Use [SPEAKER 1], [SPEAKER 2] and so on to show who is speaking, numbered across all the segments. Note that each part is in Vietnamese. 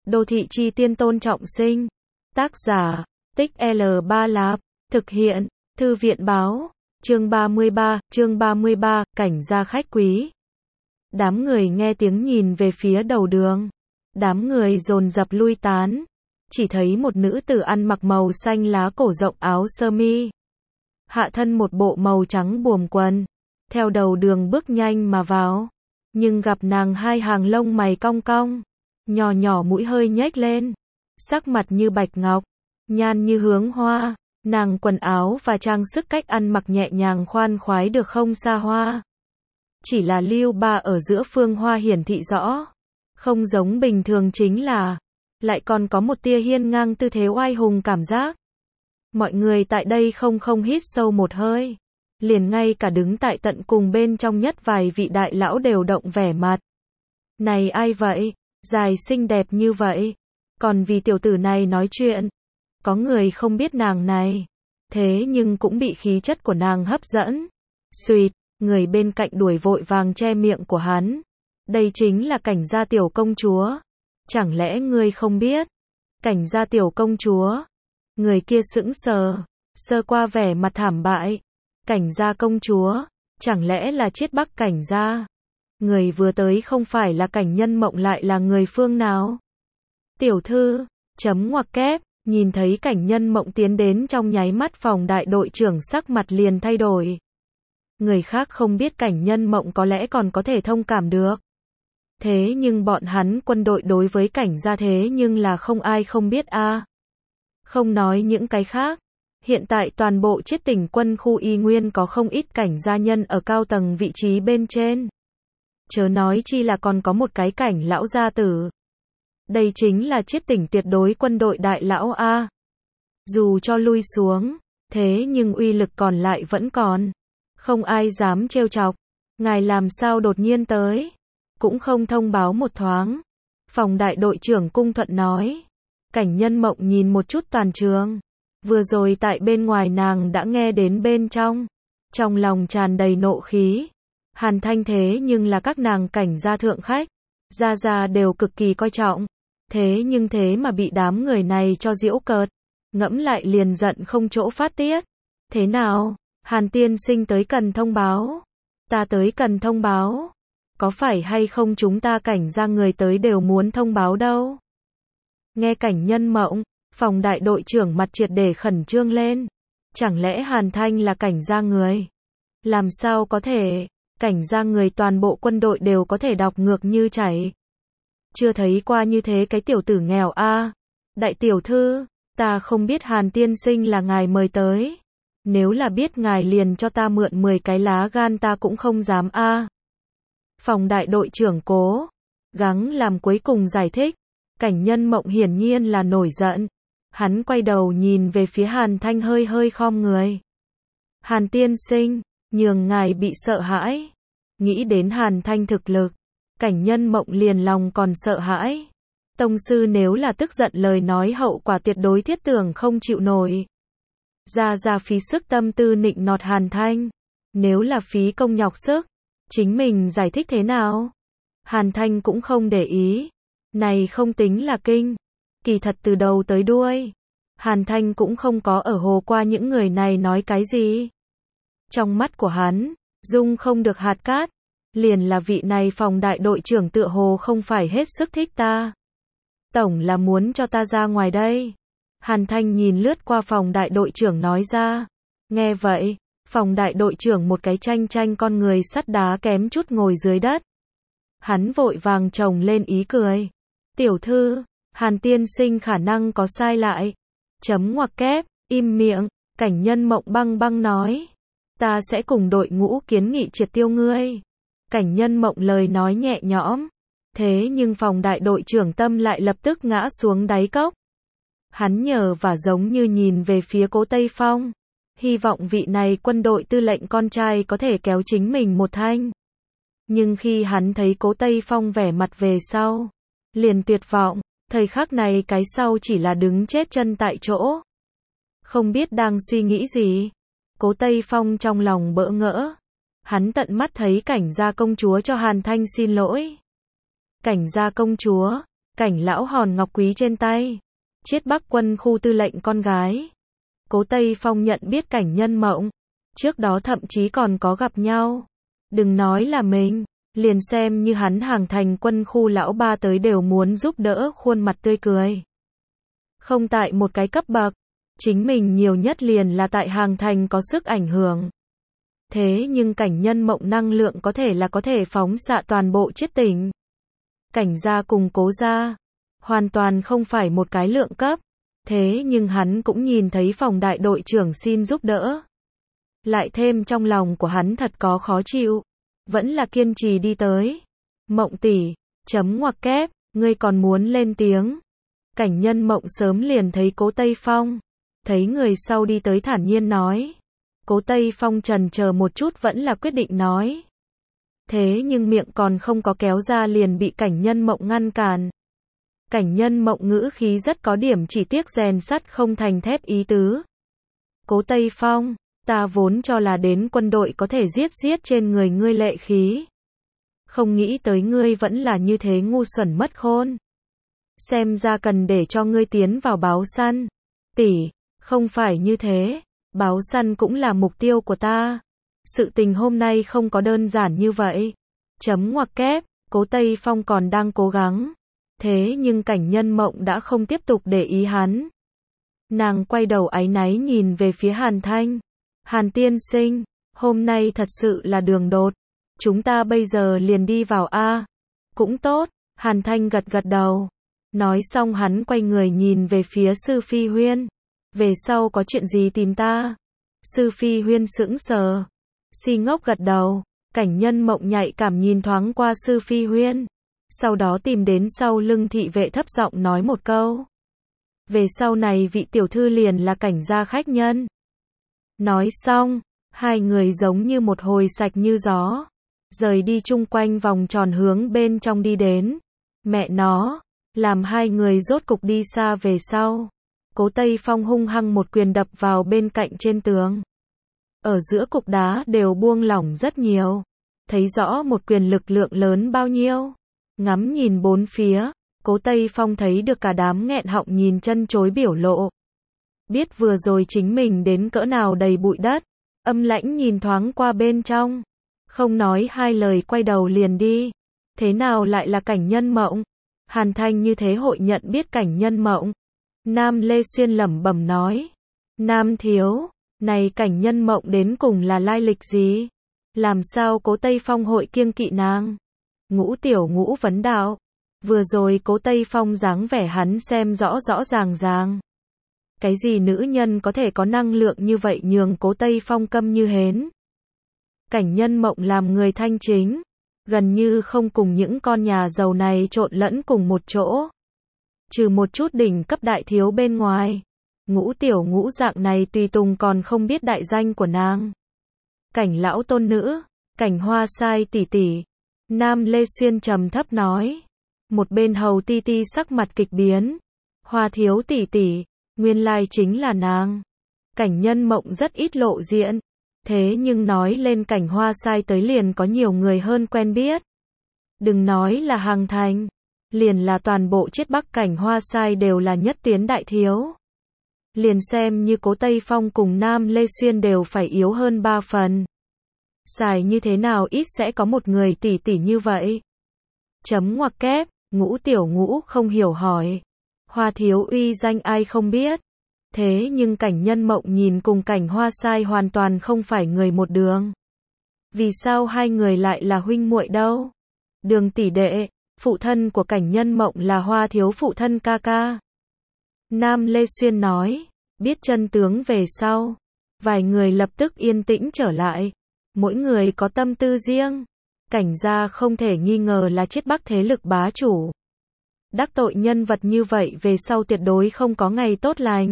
[SPEAKER 1] Đô thị chi tiên Tôn Trọng Sinh. Tác giả, Tích L3 Lạp. Thực hiện, Thư viện báo. Chương 33, cảnh gia khách quý. Đám người nghe tiếng nhìn về phía đầu đường. Đám người dồn dập lui tán. Chỉ thấy một nữ tử ăn mặc màu xanh lá cổ rộng áo sơ mi. Hạ thân một bộ màu trắng buồm quần. Theo đầu đường bước nhanh mà vào. Nhưng gặp nàng hai hàng lông mày cong cong. Nhỏ nhỏ mũi hơi nhếch lên. Sắc mặt như bạch ngọc. Nhan như hướng hoa. Nàng quần áo và trang sức cách ăn mặc nhẹ nhàng khoan khoái được không xa hoa. Chỉ là lưu ba ở giữa phương hoa hiển thị rõ. Không giống bình thường chính là. Lại còn có một tia hiên ngang tư thế oai hùng cảm giác. Mọi người tại đây không hít sâu một hơi. Liền ngay cả đứng tại tận cùng bên trong nhất vài vị đại lão đều động vẻ mặt. Này ai vậy? Dài xinh đẹp như vậy. Còn vì tiểu tử này nói chuyện. Có người không biết nàng này. Thế nhưng cũng bị khí chất của nàng hấp dẫn. Xuỵt, người bên cạnh đuổi vội vàng che miệng của hắn. Đây chính là cảnh gia tiểu công chúa. Chẳng lẽ ngươi không biết? Cảnh gia tiểu công chúa. Người kia sững sờ. Sơ qua vẻ mặt thảm bại. Cảnh gia công chúa. Chẳng lẽ là Chiết Bắc cảnh gia? Người vừa tới không phải là Cảnh Nhân Mộng lại là người phương nào? Tiểu thư, chấm ngoặc kép, nhìn thấy Cảnh Nhân Mộng tiến đến trong nháy mắt phòng đại đội trưởng sắc mặt liền thay đổi. Người khác không biết Cảnh Nhân Mộng có lẽ còn có thể thông cảm được. Thế nhưng bọn hắn quân đội đối với Cảnh gia thế nhưng là không ai không biết a. Không nói những cái khác. Hiện tại toàn bộ Chiết Tỉnh quân khu Y Nguyên có không ít cảnh gia nhân ở cao tầng vị trí bên trên. Chớ nói chi là còn có một cái Cảnh lão gia tử. Đây chính là Chiết Tỉnh tuyệt đối quân đội đại lão a. Dù cho lui xuống, thế nhưng uy lực còn lại vẫn còn. Không ai dám trêu chọc. Ngài làm sao đột nhiên tới? Cũng không thông báo một thoáng. Phòng đại đội trưởng cung thuận nói. Cảnh Nhân Mộng nhìn một chút toàn trường. Vừa rồi tại bên ngoài nàng đã nghe đến bên trong. Trong lòng tràn đầy nộ khí. Hàn Thanh thế nhưng là các nàng cảnh gia thượng khách. Gia đều cực kỳ coi trọng. Thế nhưng thế mà bị đám người này cho giễu cợt. Ngẫm lại liền giận không chỗ phát tiết. Thế nào? Hàn tiên sinh tới cần thông báo. Ta tới cần thông báo. Có phải hay không chúng ta cảnh gia người tới đều muốn thông báo đâu? Nghe Cảnh Nhân Mộng, phòng đại đội trưởng mặt triệt để khẩn trương lên. Chẳng lẽ Hàn Thanh là cảnh gia người? Làm sao có thể? Cảnh gia người toàn bộ quân đội đều có thể đọc ngược như chảy. Chưa thấy qua như thế cái tiểu tử nghèo a. Đại tiểu thư, ta không biết Hàn tiên sinh là ngài mời tới. Nếu là biết ngài liền cho ta mượn 10 cái lá gan ta cũng không dám a. Phòng đại đội trưởng cố gắng làm cuối cùng giải thích. Cảnh Nhân Mộng hiển nhiên là nổi giận. Hắn quay đầu nhìn về phía Hàn Thanh hơi khom người. Hàn tiên sinh, nhường ngài bị sợ hãi. Nghĩ đến Hàn Thanh thực lực, Cảnh Nhân Mộng liền lòng còn sợ hãi. Tông sư nếu là tức giận lời nói hậu quả tuyệt đối thiết tưởng không chịu nổi. Ra phí sức tâm tư nịnh nọt Hàn Thanh. Nếu là phí công nhọc sức, chính mình giải thích thế nào? Hàn Thanh cũng không để ý. Này không tính là kinh. Kỳ thật từ đầu tới đuôi, Hàn Thanh cũng không có ở hồ qua những người này nói cái gì. Trong mắt của hắn, dung không được hạt cát. Liền là vị này phòng đại đội trưởng tựa hồ không phải hết sức thích ta. Tổng là muốn cho ta ra ngoài đây. Hàn Thanh nhìn lướt qua phòng đại đội trưởng nói ra. Nghe vậy, phòng đại đội trưởng một cái chanh con người sắt đá kém chút ngồi dưới đất. Hắn vội vàng chồng lên ý cười. Tiểu thư, Hàn tiên sinh khả năng có sai lại. Chấm ngoặc kép, im miệng, Cảnh Nhân Mộng băng nói. Ta sẽ cùng đội ngũ kiến nghị triệt tiêu ngươi. Cảnh Nhân Mộng lời nói nhẹ nhõm. Thế nhưng phòng đại đội trưởng tâm lại lập tức ngã xuống đáy cốc. Hắn nhờ và giống như nhìn về phía Cố Tây Phong. Hy vọng vị này quân đội tư lệnh con trai có thể kéo chính mình một thanh. Nhưng khi hắn thấy Cố Tây Phong vẻ mặt về sau, liền tuyệt vọng. Thời khắc này cái sau chỉ là đứng chết chân tại chỗ. Không biết đang suy nghĩ gì. Cố Tây Phong trong lòng bỡ ngỡ. Hắn tận mắt thấy Cảnh gia công chúa cho Hàn Thanh xin lỗi. Cảnh gia công chúa, Cảnh lão hòn ngọc quý trên tay. Chiết Bắc quân khu tư lệnh con gái. Cố Tây Phong nhận biết Cảnh Nhân Mộng. Trước đó thậm chí còn có gặp nhau. Đừng nói là mình, liền xem như hắn Hàng Thành quân khu lão ba tới đều muốn giúp đỡ, khuôn mặt tươi cười. Không tại một cái cấp bậc, chính mình nhiều nhất liền là tại Hàng Thành có sức ảnh hưởng. Thế nhưng Cảnh Nhân Mộng năng lượng có thể phóng xạ toàn bộ Chiết tỉnh. Cảnh gia cùng Cố gia, hoàn toàn không phải một cái lượng cấp. Thế nhưng hắn cũng nhìn thấy phòng đại đội trưởng xin giúp đỡ. Lại thêm trong lòng của hắn thật có khó chịu. Vẫn là kiên trì đi tới. Mộng tỷ, chấm ngoặc kép, ngươi còn muốn lên tiếng. Cảnh Nhân Mộng sớm liền thấy Cố Tây Phong. Thấy người sau đi tới thản nhiên nói. Cố Tây Phong chần chờ một chút vẫn là quyết định nói. Thế nhưng miệng còn không có kéo ra liền bị Cảnh Nhân Mộng ngăn cản. Cảnh Nhân Mộng ngữ khí rất có điểm chỉ tiếc rèn sắt không thành thép ý tứ. Cố Tây Phong, ta vốn cho là đến quân đội có thể giết trên người ngươi lệ khí. Không nghĩ tới ngươi vẫn là như thế ngu xuẩn mất khôn. Xem ra cần để cho ngươi tiến vào báo săn. Tỷ, không phải như thế, báo săn cũng là mục tiêu của ta. Sự tình hôm nay không có đơn giản như vậy. Chấm ngoặc kép, Cố Tây Phong còn đang cố gắng. Thế nhưng Cảnh Nhân Mộng đã không tiếp tục để ý hắn. Nàng quay đầu áy náy nhìn về phía Hàn Thanh. Hàn tiên sinh, hôm nay thật sự là đường đột. Chúng ta bây giờ liền đi vào a. Cũng tốt, Hàn Thanh gật gật đầu. Nói xong hắn quay người nhìn về phía Sư Phi Huyên. Về sau có chuyện gì tìm ta? Sư Phi Huyên sững sờ. Si ngốc gật đầu. Cảnh Nhân Mộng nhạy cảm nhìn thoáng qua Sư Phi Huyên. Sau đó tìm đến sau lưng thị vệ thấp giọng nói một câu. Về sau này vị tiểu thư liền là Cảnh gia khách nhân. Nói xong, hai người giống như một hồi sạch như gió. Rời đi chung quanh vòng tròn hướng bên trong đi đến. Mẹ nó, làm hai người rốt cục đi xa về sau. Cố Tây Phong hung hăng một quyền đập vào bên cạnh trên tường. Ở giữa cục đá đều buông lỏng rất nhiều. Thấy rõ một quyền lực lượng lớn bao nhiêu. Ngắm nhìn bốn phía, Cố Tây Phong thấy được cả đám nghẹn họng nhìn chân chối biểu lộ. Biết vừa rồi chính mình đến cỡ nào đầy bụi đất. Âm lãnh nhìn thoáng qua bên trong. Không nói hai lời quay đầu liền đi. Thế nào lại là Cảnh Nhân Mộng? Hàn Thanh như thế hội nhận biết Cảnh Nhân Mộng. Nam Lê Xuyên lẩm bẩm nói. Nam thiếu, này Cảnh Nhân Mộng đến cùng là lai lịch gì? Làm sao Cố Tây Phong hội kiêng kỵ nàng? Ngũ Tiểu Ngũ vấn đạo. Vừa rồi Cố Tây Phong dáng vẻ hắn xem rõ rõ ràng. Cái gì nữ nhân có thể có năng lượng như vậy nhường Cố Tây Phong câm như hến. Cảnh Nhân Mộng làm người thanh chính. Gần như không cùng những con nhà giàu này trộn lẫn cùng một chỗ. Trừ một chút đỉnh cấp đại thiếu bên ngoài. Ngũ Tiểu Ngũ dạng này tùy tùng còn không biết đại danh của nàng. Cảnh lão tôn nữ, Cảnh Hoa Sai tỷ tỷ. Nam Lê Xuyên trầm thấp nói. Một bên Hầu Ti Ti sắc mặt kịch biến. Hoa thiếu tỷ tỷ, nguyên lai chính là nàng. Cảnh Nhân Mộng rất ít lộ diện. Thế nhưng nói lên Cảnh Hoa Sai tới liền có nhiều người hơn quen biết. Đừng nói là Hàng Thành. Liền là toàn bộ Chiết Bắc Cảnh Hoa Sai đều là nhất tuyến đại thiếu. Liền xem như Cố Tây Phong cùng Nam Lê Xuyên đều phải yếu hơn 3 phần. Xài như thế nào ít sẽ có một người tỷ tỷ như vậy. Chấm ngoặc kép, Ngũ Tiểu Ngũ không hiểu hỏi. Hoa thiếu uy danh ai không biết. Thế nhưng Cảnh Nhân Mộng nhìn cùng Cảnh Hoa Sai hoàn toàn không phải người một đường. Vì sao hai người lại là huynh muội đâu? Đường tỷ đệ, phụ thân của Cảnh Nhân Mộng là Hoa thiếu phụ thân ca ca. Nam Lê Xuyên nói, biết chân tướng về sau. Vài người lập tức yên tĩnh trở lại. Mỗi người có tâm tư riêng. Cảnh gia không thể nghi ngờ là Chiết Bắc thế lực bá chủ. Đắc tội nhân vật như vậy về sau tuyệt đối không có ngày tốt lành.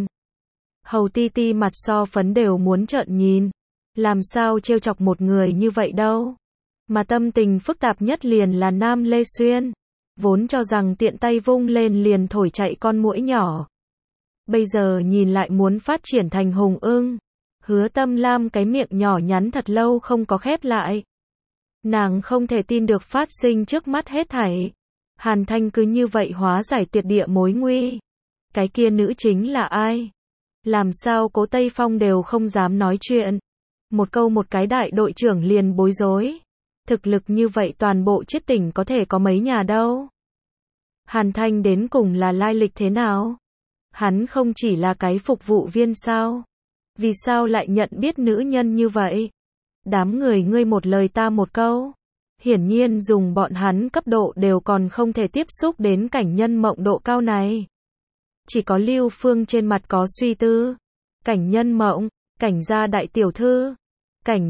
[SPEAKER 1] Hầu Ti Ti mặt so phấn đều muốn trợn nhìn. Làm sao trêu chọc một người như vậy đâu. Mà tâm tình phức tạp nhất liền là Nam Lê Xuyên. Vốn cho rằng tiện tay vung lên liền thổi chạy con muỗi nhỏ. Bây giờ nhìn lại muốn phát triển thành hùng ưng. Hứa Tâm Lam cái miệng nhỏ nhắn thật lâu không có khép lại. Nàng không thể tin được phát sinh trước mắt hết thảy. Hàn Thanh cứ như vậy hóa giải tuyệt địa mối nguy. Cái kia nữ chính là ai? Làm sao Cố Tây Phong đều không dám nói chuyện? Một câu một cái đại đội trưởng liền bối rối. Thực lực như vậy toàn bộ Chiết tỉnh có thể có mấy nhà đâu? Hàn Thanh đến cùng là lai lịch thế nào? Hắn không chỉ là cái phục vụ viên sao? Vì sao lại nhận biết nữ nhân như vậy? Đám người ngươi một lời ta một câu. Hiển nhiên dùng bọn hắn cấp độ đều còn không thể tiếp xúc đến cảnh nhân mộng độ cao này. Chỉ có Lưu Phương trên mặt có suy tư. Cảnh nhân mộng, Cảnh gia đại tiểu thư. Cảnh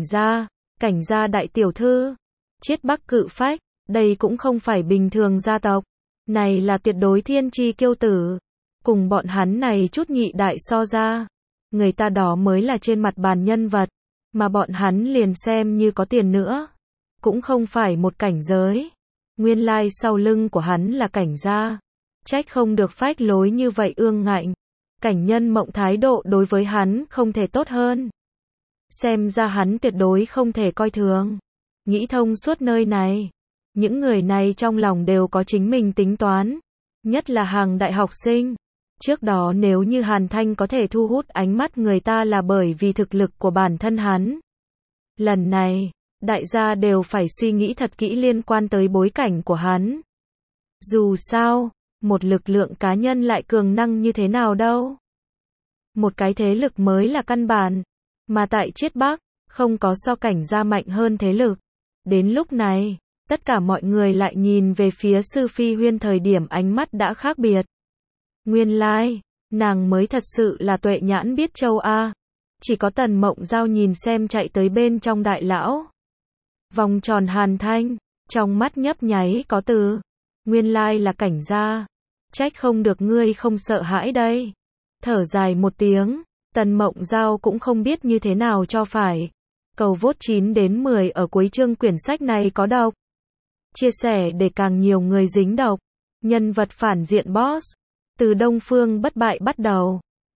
[SPEAKER 1] gia đại tiểu thư. Chiết Bắc cự phách, đây cũng không phải bình thường gia tộc. Này là tuyệt đối thiên chi kiêu tử. Cùng bọn hắn này chút nhị đại so ra. Người ta đó mới là trên mặt bàn nhân vật. Mà bọn hắn liền xem như có tiền nữa. Cũng không phải một cảnh giới. Nguyên lai sau lưng của hắn là Cảnh gia. Trách không được phách lối như vậy ương ngạnh. Cảnh nhân mộng thái độ đối với hắn không thể tốt hơn. Xem ra hắn tuyệt đối không thể coi thường. Nghĩ thông suốt nơi này. Những người này trong lòng đều có chính mình tính toán. Nhất là hàng đại học sinh. Trước đó nếu như Hàn Thanh có thể thu hút ánh mắt người ta là bởi vì thực lực của bản thân hắn. Lần này, đại gia đều phải suy nghĩ thật kỹ liên quan tới bối cảnh của hắn. Dù sao, một lực lượng cá nhân lại cường năng như thế nào đâu. Một cái thế lực mới là căn bản. Mà tại Chiết Bắc, không có so Cảnh gia mạnh hơn thế lực. Đến lúc này, tất cả mọi người lại nhìn về phía Sư Phi Huyên thời điểm ánh mắt đã khác biệt. Nguyên lai, nàng mới thật sự là tuệ nhãn biết châu A. Chỉ có Tần Mộng Giao nhìn xem chạy tới bên trong đại lão. Vòng tròn Hàn Thanh, trong mắt nhấp nháy có từ. Nguyên lai là Cảnh gia. Trách không được ngươi không sợ hãi đây. Thở dài một tiếng, Tần Mộng Giao cũng không biết như thế nào cho phải. Cầu vote 9 đến 10 ở cuối chương quyển sách này có độc. Chia sẻ để càng nhiều người dính độc. Nhân vật phản diện boss. Từ Đông Phương bất bại bắt đầu.